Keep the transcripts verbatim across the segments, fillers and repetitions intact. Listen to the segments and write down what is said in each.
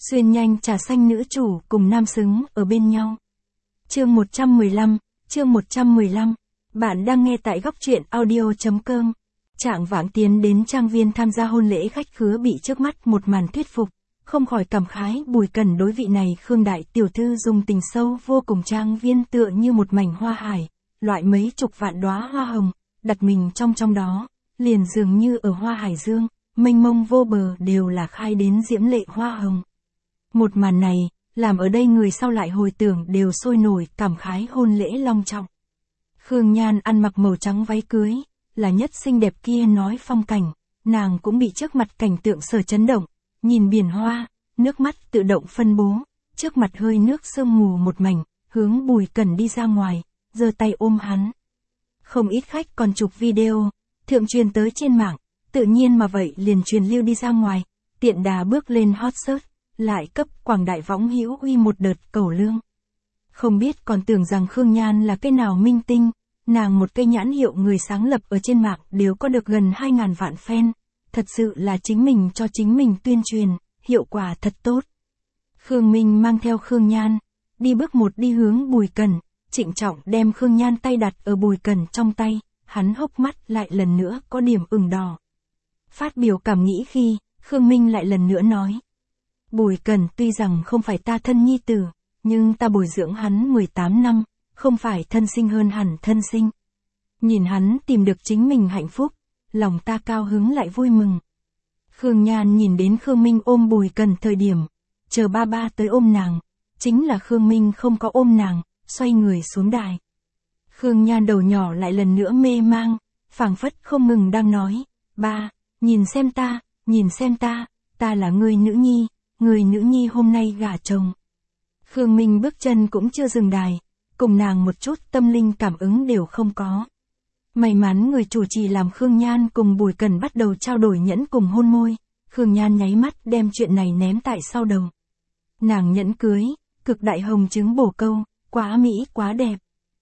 Xuyên nhanh trà xanh nữ chủ cùng nam xứng ở bên nhau. Chương một trăm mười lăm, chương một trăm mười lăm. Bạn đang nghe tại góc truyện audio chấm com. Trạng vãng tiến đến trang viên tham gia hôn lễ khách khứa bị trước mắt một màn thuyết phục, không khỏi cảm khái Bùi Cần đối vị này Khương đại tiểu thư dùng tình sâu vô cùng. Trang viên tựa như một mảnh hoa hải, loại mấy chục vạn đóa hoa hồng, đặt mình trong trong đó, liền dường như ở hoa hải dương, mênh mông vô bờ đều là khai đến diễm lệ hoa hồng. Một màn này, làm ở đây người sau lại hồi tưởng đều sôi nổi cảm khái hôn lễ long trọng. Khương Nhan ăn mặc màu trắng váy cưới, là nhất xinh đẹp kia nói phong cảnh, nàng cũng bị trước mặt cảnh tượng sở chấn động, nhìn biển hoa, nước mắt tự động phân bố, trước mặt hơi nước sương mù một mảnh, hướng Bùi Cần đi ra ngoài, giơ tay ôm hắn. Không ít khách còn chụp video, thượng truyền tới trên mạng, tự nhiên mà vậy liền truyền lưu đi ra ngoài, tiện đà bước lên hot search, lại cấp quảng đại võng hữu uy một đợt cầu lương. Không biết còn tưởng rằng Khương Nhan là cái nào minh tinh, nàng một cây nhãn hiệu người sáng lập ở trên mạng đều có được gần hai ngàn vạn fan, thật sự là chính mình cho chính mình tuyên truyền, hiệu quả thật tốt. Khương Minh mang theo Khương Nhan, đi bước một đi hướng Bùi Cần, trịnh trọng đem Khương Nhan tay đặt ở Bùi Cần trong tay, hắn hốc mắt lại lần nữa có điểm ửng đỏ. Phát biểu cảm nghĩ khi, Khương Minh lại lần nữa nói. Bùi Cần tuy rằng không phải ta thân nhi tử, nhưng ta bồi dưỡng hắn mười tám năm, không phải thân sinh hơn hẳn thân sinh. Nhìn hắn tìm được chính mình hạnh phúc, lòng ta cao hứng lại vui mừng. Khương Nhan nhìn đến Khương Minh ôm Bùi Cần thời điểm, chờ ba ba tới ôm nàng, chính là Khương Minh không có ôm nàng, xoay người xuống đài. Khương Nhan đầu nhỏ lại lần nữa mê mang, phảng phất không ngừng đang nói, ba, nhìn xem ta, nhìn xem ta, ta là người nữ nhi, người nữ nhi hôm nay gả chồng. Khương Minh bước chân cũng chưa dừng đài, cùng nàng một chút tâm linh cảm ứng đều không có. May mắn người chủ trì làm Khương Nhan cùng Bùi Cần bắt đầu trao đổi nhẫn cùng hôn môi, Khương Nhan nháy mắt đem chuyện này ném tại sau đầu. Nàng nhẫn cưới, cực đại hồng trứng bổ câu, quá mỹ quá đẹp.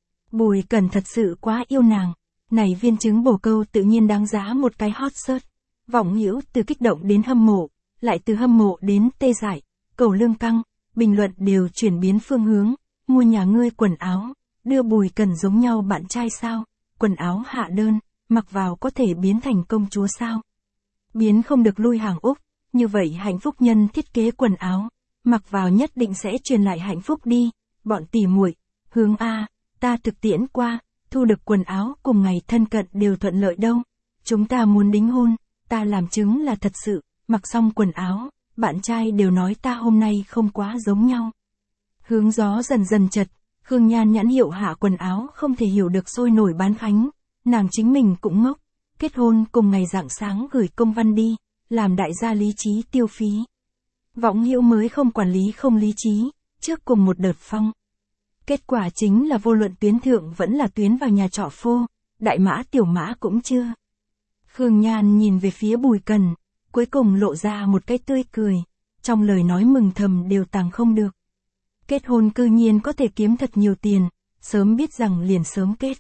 Bùi Cần thật sự quá yêu nàng, này viên trứng bổ câu tự nhiên đáng giá một cái hot search. Vọng hữu từ kích động đến hâm mộ, lại từ hâm mộ đến tê dại, cầu lương căng, bình luận đều chuyển biến phương hướng, mua nhà ngươi quần áo, đưa Bùi Cần giống nhau bạn trai sao, quần áo hạ đơn, mặc vào có thể biến thành công chúa sao. Biến không được lui hàng Úc, như vậy hạnh phúc nhân thiết kế quần áo, mặc vào nhất định sẽ truyền lại hạnh phúc đi, bọn tỉ muội, hướng A, ta thực tiễn qua, thu được quần áo cùng ngày thân cận đều thuận lợi đâu, chúng ta muốn đính hôn, ta làm chứng là thật sự. Mặc xong quần áo, bạn trai đều nói ta hôm nay không quá giống nhau. Hướng gió dần dần chật, Khương Nhan nhãn hiệu hạ quần áo không thể hiểu được sôi nổi bán khánh, nàng chính mình cũng ngốc, kết hôn cùng ngày rạng sáng gửi công văn đi, làm đại gia lý trí tiêu phí. Võng hữu mới không quản lý không lý trí, trước cùng một đợt phong. Kết quả chính là vô luận tuyến thượng vẫn là tuyến vào nhà trọ phô, đại mã tiểu mã cũng chưa. Khương Nhan nhìn về phía Bùi Cần, cuối cùng lộ ra một cái tươi cười, trong lời nói mừng thầm đều tàng không được. Kết hôn cư nhiên có thể kiếm thật nhiều tiền, sớm biết rằng liền sớm kết.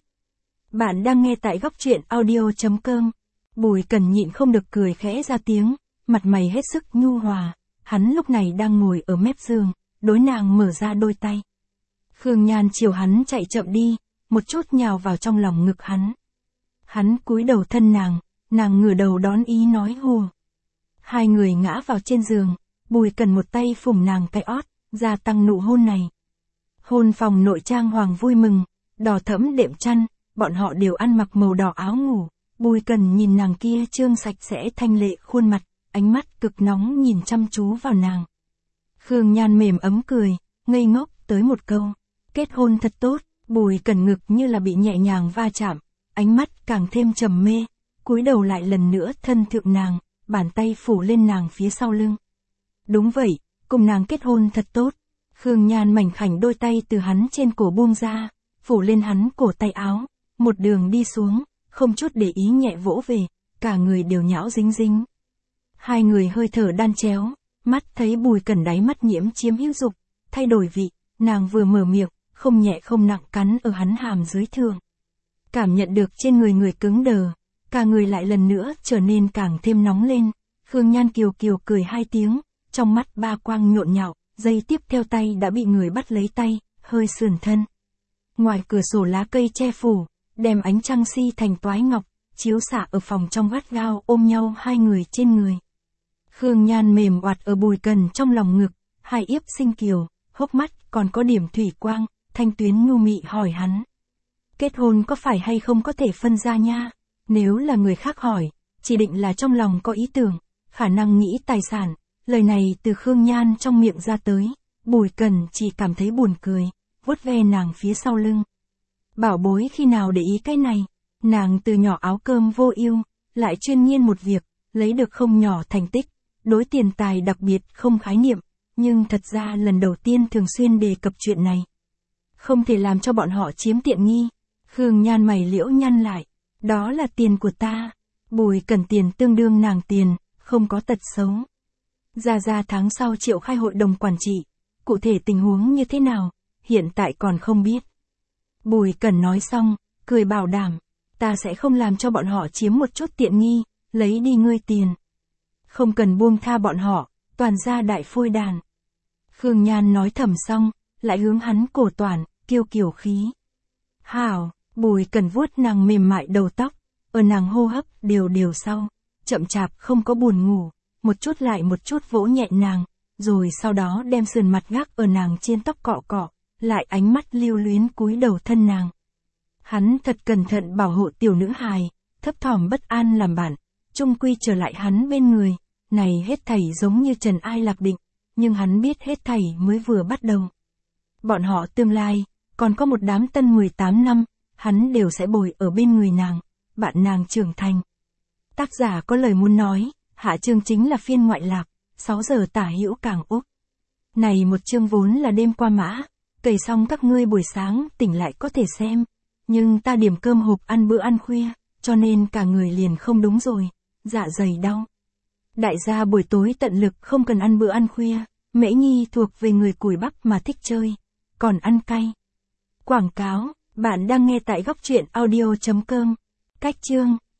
Bạn đang nghe tại góc truyện audio chấm com. Bùi Cần nhịn không được cười khẽ ra tiếng, mặt mày hết sức nhu hòa, hắn lúc này đang ngồi ở mép giường, đối nàng mở ra đôi tay. Khương Nhan chiều hắn chạy chậm đi, một chút nhào vào trong lòng ngực hắn. Hắn cúi đầu thân nàng, nàng ngửa đầu đón ý nói hùa. Hai người ngã vào trên giường, Bùi Cần một tay phủng nàng cái ót, gia tăng nụ hôn này. Hôn phòng nội trang hoàng vui mừng, đỏ thẫm đệm chăn, bọn họ đều ăn mặc màu đỏ áo ngủ. Bùi Cần nhìn nàng kia trương sạch sẽ thanh lệ khuôn mặt, ánh mắt cực nóng nhìn chăm chú vào nàng. Khương Nhan mềm ấm cười, ngây ngốc tới một câu, kết hôn thật tốt. Bùi Cần ngực như là bị nhẹ nhàng va chạm, ánh mắt càng thêm trầm mê, cúi đầu lại lần nữa thân thượng nàng, bàn tay phủ lên nàng phía sau lưng. Đúng vậy, cùng nàng kết hôn thật tốt. Khương Nhan mảnh khảnh đôi tay từ hắn trên cổ buông ra, phủ lên hắn cổ tay áo, một đường đi xuống, không chút để ý nhẹ vỗ về, cả người đều nhão dính dính. Hai người hơi thở đan chéo, mắt thấy Bùi Cần đáy mắt nhiễm chiếm hữu dục, thay đổi vị, nàng vừa mở miệng, không nhẹ không nặng cắn ở hắn hàm dưới thường. Cảm nhận được trên người người cứng đờ, cả người lại lần nữa trở nên càng thêm nóng lên. Khương Nhan kiều kiều cười hai tiếng, trong mắt ba quang nhộn nhạo, giây tiếp theo tay đã bị người bắt lấy tay, hơi sườn thân. Ngoài cửa sổ lá cây che phủ, đem ánh trăng si thành toái ngọc, chiếu xạ ở phòng trong gắt gao ôm nhau hai người trên người. Khương Nhan mềm oặt ở Bùi Cần trong lòng ngực, hai yếp sinh kiều, hốc mắt còn có điểm thủy quang, thanh tuyến nhu mị hỏi hắn. Kết hôn có phải hay không có thể phân ra nha? Nếu là người khác hỏi, chỉ định là trong lòng có ý tưởng, khả năng nghĩ tài sản. Lời này từ Khương Nhan trong miệng ra tới, Bùi Cần chỉ cảm thấy buồn cười, vuốt ve nàng phía sau lưng. Bảo bối khi nào để ý cái này, nàng từ nhỏ áo cơm vô ưu, lại chuyên nghiên một việc, lấy được không nhỏ thành tích, đối tiền tài đặc biệt không khái niệm, nhưng thật ra lần đầu tiên thường xuyên đề cập chuyện này. Không thể làm cho bọn họ chiếm tiện nghi. Khương Nhan mày liễu nhăn lại, đó là tiền của ta. Bùi Cần tiền tương đương nàng tiền, không có tật xấu. Ra ra tháng sau triệu khai hội đồng quản trị, cụ thể tình huống như thế nào, hiện tại còn không biết. Bùi Cần nói xong, cười bảo đảm, ta sẽ không làm cho bọn họ chiếm một chút tiện nghi, lấy đi ngươi tiền. Không cần buông tha bọn họ, toàn ra đại phôi đàn. Khương Nhan nói thầm xong, lại hướng hắn cổ toàn, kiêu kiều khí. Hảo, Bùi Cần vuốt nàng mềm mại đầu tóc, ở nàng hô hấp đều đều sau, chậm chạp không có buồn ngủ, một chút lại một chút vỗ nhẹ nàng, rồi sau đó đem sườn mặt gác ở nàng trên tóc cọ cọ, lại ánh mắt lưu luyến cúi đầu thân nàng. Hắn thật cẩn thận bảo hộ tiểu nữ hài, thấp thỏm bất an làm bạn, chung quy trở lại hắn bên người, này hết thảy giống như trần ai lạc định, nhưng hắn biết hết thảy mới vừa bắt đầu. Bọn họ tương lai, còn có một đám tân mười tám năm, hắn đều sẽ bồi ở bên người nàng, bạn nàng trưởng thành. Tác giả có lời muốn nói, hạ chương chính là phiên ngoại lạc, sáu giờ tả hữu Cảng Úc. Này một chương vốn là đêm qua mã, cày xong các ngươi buổi sáng tỉnh lại có thể xem, nhưng ta điểm cơm hộp ăn bữa ăn khuya, cho nên cả người liền không đúng rồi, dạ dày đau. Đại gia buổi tối tận lực không cần ăn bữa ăn khuya, Mễ Nhi thuộc về người cùi bắp mà thích chơi, còn ăn cay. Quảng cáo, bạn đang nghe tại góc truyện audio chấm com. Cách chương